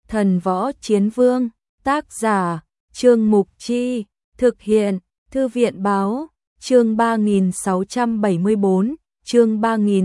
Thần Võ Chiến Vương, tác giả, Trương Mục Chi, thực hiện, Thư viện Báo, chương 3674, chương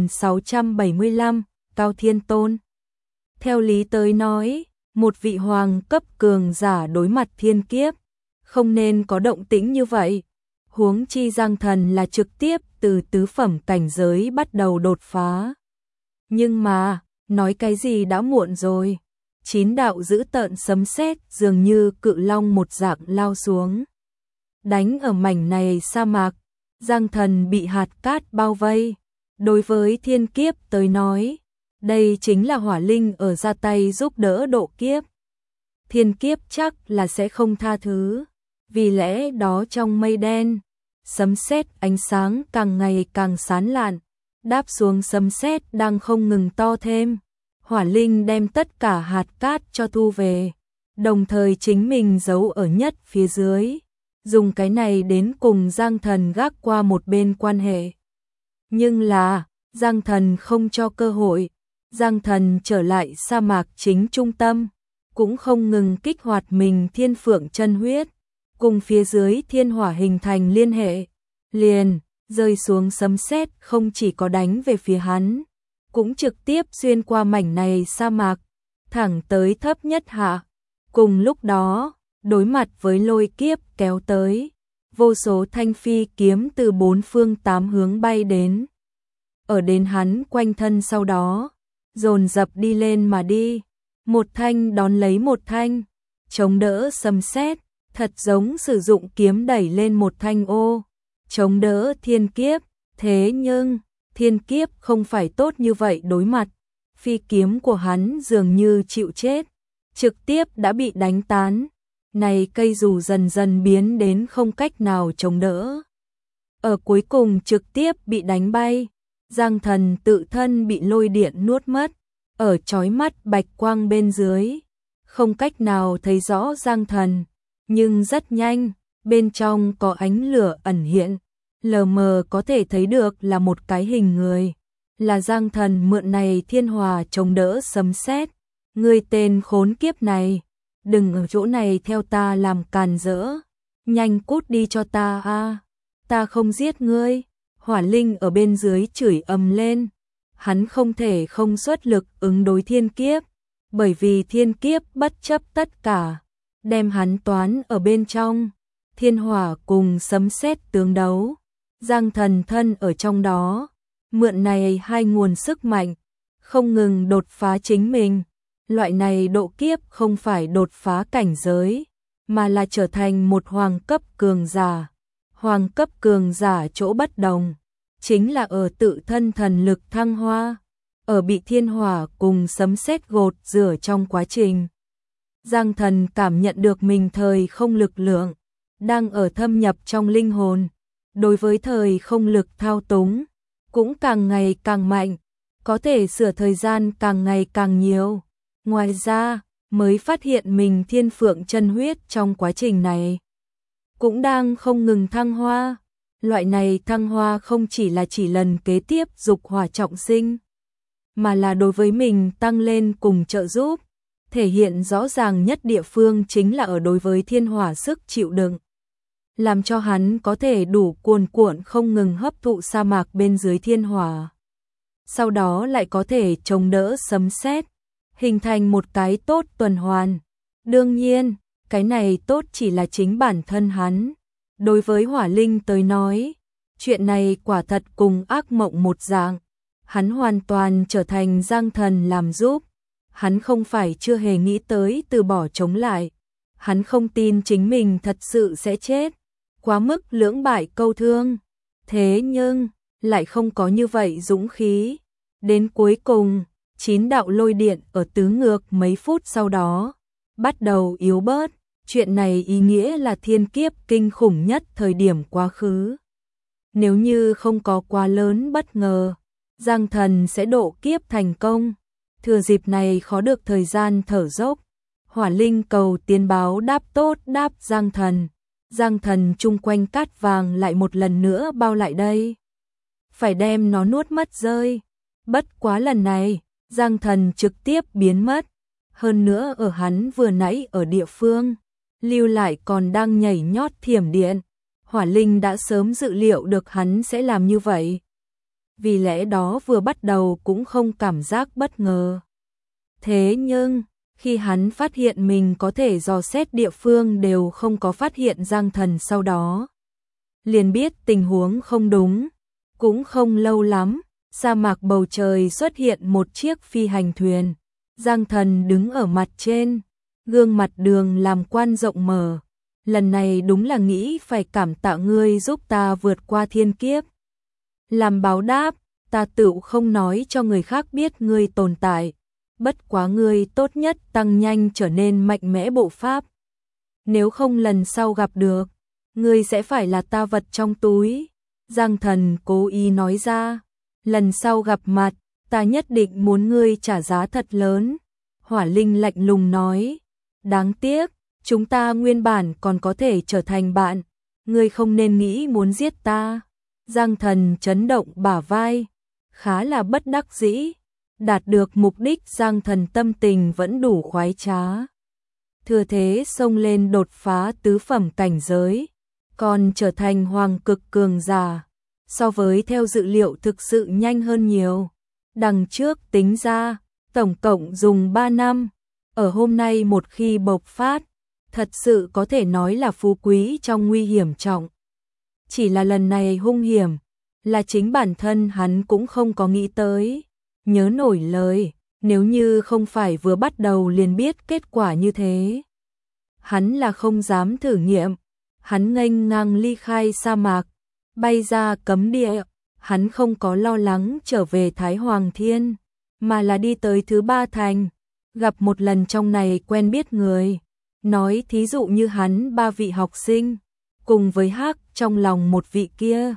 3675, Cao Thiên Tôn. Theo lý tới nói, một vị hoàng cấp cường giả đối mặt thiên kiếp, không nên có động tĩnh như vậy. Huống chi Giang Thần là trực tiếp từ tứ phẩm cảnh giới bắt đầu đột phá. Nhưng mà, nói cái gì đã muộn rồi. 9 đạo dữ tợn sấm sét dường như cự long một dạng lao xuống. Đánh ở mảnh này sa mạc, Giang Thần bị hạt cát bao vây. Đối với thiên kiếp tới nói, đây chính là hỏa linh ở ra tay giúp đỡ độ kiếp. Thiên kiếp chắc là sẽ không tha thứ. Vì lẽ đó trong mây đen, sấm sét ánh sáng càng ngày càng sáng lạn, đáp xuống sấm sét đang không ngừng to thêm. Hỏa linh đem tất cả hạt cát cho thu về, đồng thời chính mình giấu ở nhất phía dưới, dùng cái này đến cùng Giang Thần gác qua một bên quan hệ. Nhưng là, Giang Thần không cho cơ hội. Giang Thần trở lại sa mạc chính trung tâm, cũng không ngừng kích hoạt mình thiên phượng chân huyết, cùng phía dưới thiên hỏa hình thành liên hệ. Liền, rơi xuống sấm sét không chỉ có đánh về phía hắn, cũng trực tiếp xuyên qua mảnh này sa mạc, thẳng tới thấp nhất hạ. Cùng lúc đó, đối mặt với lôi kiếp kéo tới, vô số thanh phi kiếm từ bốn phương tám hướng bay đến. Ở đến hắn quanh thân sau đó, dồn dập đi lên mà đi, một thanh đón lấy một thanh, chống đỡ sấm sét, thật giống sử dụng kiếm đẩy lên một thanh ô, chống đỡ thiên kiếp. Thế nhưng, thiên kiếp không phải tốt như vậy đối mặt, phi kiếm của hắn dường như chịu chết, trực tiếp đã bị đánh tán. Này cây dù dần dần biến đến không cách nào chống đỡ, ở cuối cùng trực tiếp bị đánh bay. Giang Thần tự thân bị lôi điện nuốt mất, ở chói mắt bạch quang bên dưới, không cách nào thấy rõ Giang Thần, nhưng rất nhanh, bên trong có ánh lửa ẩn hiện, lờ mờ có thể thấy được là một cái hình người, là Giang Thần mượn này thiên hòa chống đỡ sấm sét. Ngươi tên khốn kiếp này, đừng ở chỗ này theo ta làm càn rỡ, nhanh cút đi cho ta a, ta không giết ngươi. Hỏa linh ở bên dưới chửi ầm lên, hắn không thể không xuất lực ứng đối thiên kiếp, bởi vì thiên kiếp bất chấp tất cả, đem hắn toán ở bên trong. Thiên hỏa cùng sấm sét tương đấu, Giang Thần thân ở trong đó, mượn này hai nguồn sức mạnh, không ngừng đột phá chính mình. Loại này độ kiếp không phải đột phá cảnh giới, mà là trở thành một hoàng cấp cường giả. Hoàng cấp cường giả chỗ bất đồng, chính là ở tự thân thần lực thăng hoa, ở bị thiên hỏa cùng sấm sét gột rửa trong quá trình. Giang Thần cảm nhận được mình thời không lực lượng, đang ở thâm nhập trong linh hồn, đối với thời không lực thao túng, cũng càng ngày càng mạnh, có thể sửa thời gian càng ngày càng nhiều. Ngoài ra, mới phát hiện mình thiên phượng chân huyết trong quá trình này cũng đang không ngừng thăng hoa. Loại này thăng hoa không chỉ là chỉ lần kế tiếp dục hỏa trọng sinh, mà là đối với mình tăng lên cùng trợ giúp. Thể hiện rõ ràng nhất địa phương chính là ở đối với thiên hỏa sức chịu đựng, làm cho hắn có thể đủ cuồn cuộn không ngừng hấp thụ sa mạc bên dưới thiên hỏa, sau đó lại có thể chống đỡ sấm sét, hình thành một cái tốt tuần hoàn. Đương nhiên, cái này tốt chỉ là chính bản thân hắn. Đối với hỏa linh tới nói, chuyện này quả thật cùng ác mộng một dạng. Hắn hoàn toàn trở thành Giang Thần làm giúp. Hắn không phải chưa hề nghĩ tới từ bỏ chống lại. Hắn không tin chính mình thật sự sẽ chết, quá mức lưỡng bại câu thương. Thế nhưng, lại không có như vậy dũng khí. Đến cuối cùng, 9 đạo lôi điện ở tứ ngược mấy phút sau đó bắt đầu yếu bớt. Chuyện này ý nghĩa là thiên kiếp kinh khủng nhất thời điểm quá khứ. Nếu như không có quá lớn bất ngờ, Giang Thần sẽ độ kiếp thành công. Thừa dịp này khó được thời gian thở dốc, hỏa linh cầu tiến báo đáp tốt đáp Giang Thần. Giang Thần chung quanh cát vàng lại một lần nữa bao lại đây, phải đem nó nuốt mất rơi. Bất quá lần này, Giang Thần trực tiếp biến mất, Hơn nữa ở hắn vừa nãy ở địa phương, lưu lại còn đang nhảy nhót thiểm điện. Hỏa Linh đã sớm dự liệu được hắn sẽ làm như vậy. Vì lẽ đó vừa bắt đầu cũng không cảm giác bất ngờ. Thế nhưng, khi hắn phát hiện mình có thể dò xét địa phương đều không có phát hiện Giang Thần sau đó, liền biết tình huống không đúng. Cũng không lâu lắm, sa mạc bầu trời xuất hiện một chiếc phi hành thuyền. Giang Thần đứng ở mặt trên, gương mặt đường làm quan rộng mở. Lần này đúng là nghĩ phải cảm tạ ngươi giúp ta vượt qua thiên kiếp. Làm báo đáp, ta tự không nói cho người khác biết ngươi tồn tại. Bất quá ngươi tốt nhất tăng nhanh trở nên mạnh mẽ bộ pháp. Nếu không lần sau gặp được, ngươi sẽ phải là ta vật trong túi. Giang Thần cố ý nói ra, lần sau gặp mặt, ta nhất định muốn ngươi trả giá thật lớn. Hỏa Linh lạnh lùng nói, đáng tiếc, chúng ta nguyên bản còn có thể trở thành bạn, ngươi không nên nghĩ muốn giết ta. Giang Thần chấn động bả vai, khá là bất đắc dĩ. Đạt được mục đích, Giang Thần tâm tình vẫn đủ khoái trá. Thừa thế xông lên đột phá tứ phẩm cảnh giới, còn trở thành hoàng cực cường giả. So với theo dự liệu thực sự nhanh hơn nhiều. Đằng trước tính ra, tổng cộng dùng 3 năm. Ở hôm nay một khi bộc phát, thật sự có thể nói là phú quý trong nguy hiểm trọng. Chỉ là lần này hung hiểm, là chính bản thân hắn cũng không có nghĩ tới. Nhớ nổi lời, nếu như không phải vừa bắt đầu liền biết kết quả như thế, hắn là không dám thử nghiệm. Hắn nghênh ngang ly khai sa mạc, bay ra cấm địa. Hắn không có lo lắng trở về Thái Hoàng Thiên, mà là đi tới thứ 3 thành, gặp một lần trong này quen biết người. Nói thí dụ như hắn 3 vị học sinh, cùng với Hắc trong lòng một vị kia.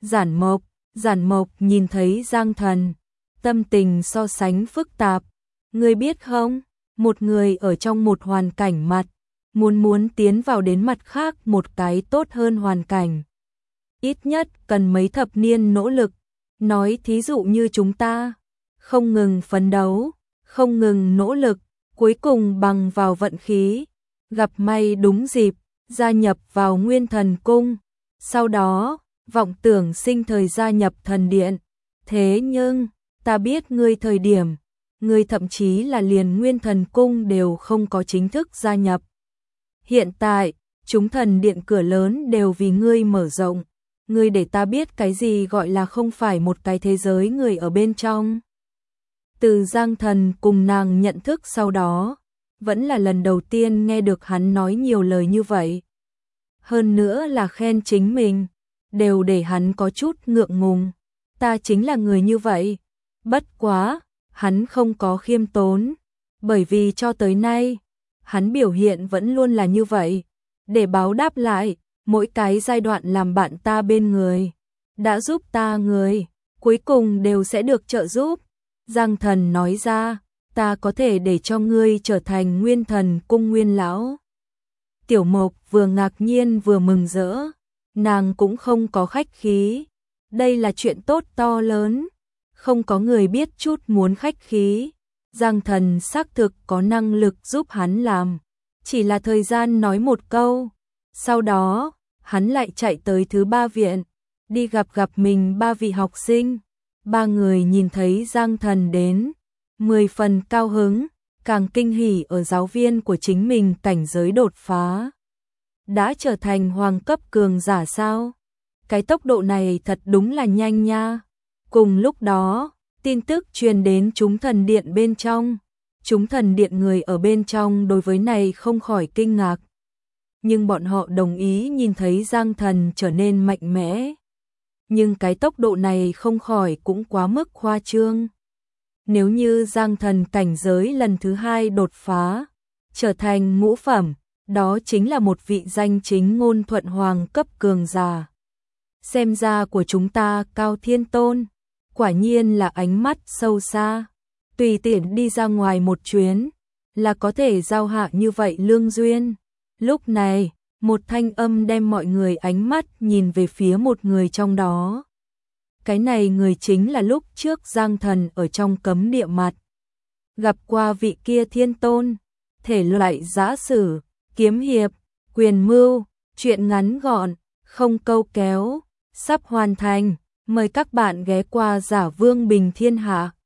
Giản Mộc nhìn thấy Giang Thần, tâm tình so sánh phức tạp. Ngươi biết không, một người ở trong một hoàn cảnh mặt, muốn tiến vào đến mặt khác một cái tốt hơn hoàn cảnh, ít nhất cần mấy thập niên nỗ lực. Nói thí dụ như chúng ta, không ngừng phấn đấu, không ngừng nỗ lực, cuối cùng bằng vào vận khí, gặp may đúng dịp, gia nhập vào Nguyên Thần Cung. Sau đó, vọng tưởng sinh thời gia nhập thần điện. Thế nhưng, ta biết ngươi thời điểm, ngươi thậm chí là liền Nguyên Thần Cung đều không có chính thức gia nhập. Hiện tại, chúng thần điện cửa lớn đều vì ngươi mở rộng. Ngươi để ta biết cái gì gọi là không phải một cái thế giới người ở bên trong. Từ Giang Thần cùng nàng nhận thức sau đó, vẫn là lần đầu tiên nghe được hắn nói nhiều lời như vậy. Hơn nữa là khen chính mình, đều để hắn có chút ngượng ngùng. Ta chính là người như vậy. Bất quá, hắn không có khiêm tốn, bởi vì cho tới nay, hắn biểu hiện vẫn luôn là như vậy. Để báo đáp lại, mỗi cái giai đoạn làm bạn ta bên người, đã giúp ta người, cuối cùng đều sẽ được trợ giúp. Giang Thần nói ra, ta có thể để cho ngươi trở thành Nguyên Thần Cung Nguyên Lão. Tiểu Mộc vừa ngạc nhiên vừa mừng rỡ, nàng cũng không có khách khí. Đây là chuyện tốt to lớn, không có người biết chút muốn khách khí. Giang Thần xác thực có năng lực giúp hắn làm, chỉ là thời gian nói một câu. Sau đó, hắn lại chạy tới thứ 3 viện, đi gặp mình 3 vị học sinh. 3 người nhìn thấy Giang Thần đến, 10 phần cao hứng, càng kinh hỉ ở giáo viên của chính mình cảnh giới đột phá. Đã trở thành hoàng cấp cường giả sao? Cái tốc độ này thật đúng là nhanh nha. Cùng lúc đó, tin tức truyền đến chúng thần điện bên trong. Chúng thần điện người ở bên trong đối với này không khỏi kinh ngạc. Nhưng bọn họ đồng ý nhìn thấy Giang Thần trở nên mạnh mẽ. Nhưng cái tốc độ này không khỏi cũng quá mức khoa trương. Nếu như Giang Thần cảnh giới lần thứ 2 đột phá, trở thành ngũ phẩm, đó chính là một vị danh chính ngôn thuận hoàng cấp cường giả. Xem ra của chúng ta Cao Thiên Tôn, quả nhiên là ánh mắt sâu xa. Tùy tiện đi ra ngoài một chuyến, là có thể giao hạ như vậy lương duyên. Lúc này, một thanh âm đem mọi người ánh mắt nhìn về phía một người trong đó. Cái này người chính là lúc trước Giang Thần ở trong cấm địa mặt gặp qua vị kia thiên tôn. Thể loại giã sử, kiếm hiệp, quyền mưu, truyện ngắn gọn, không câu kéo, sắp hoàn thành. Mời các bạn ghé qua Giả Vương Bình Thiên Hạ.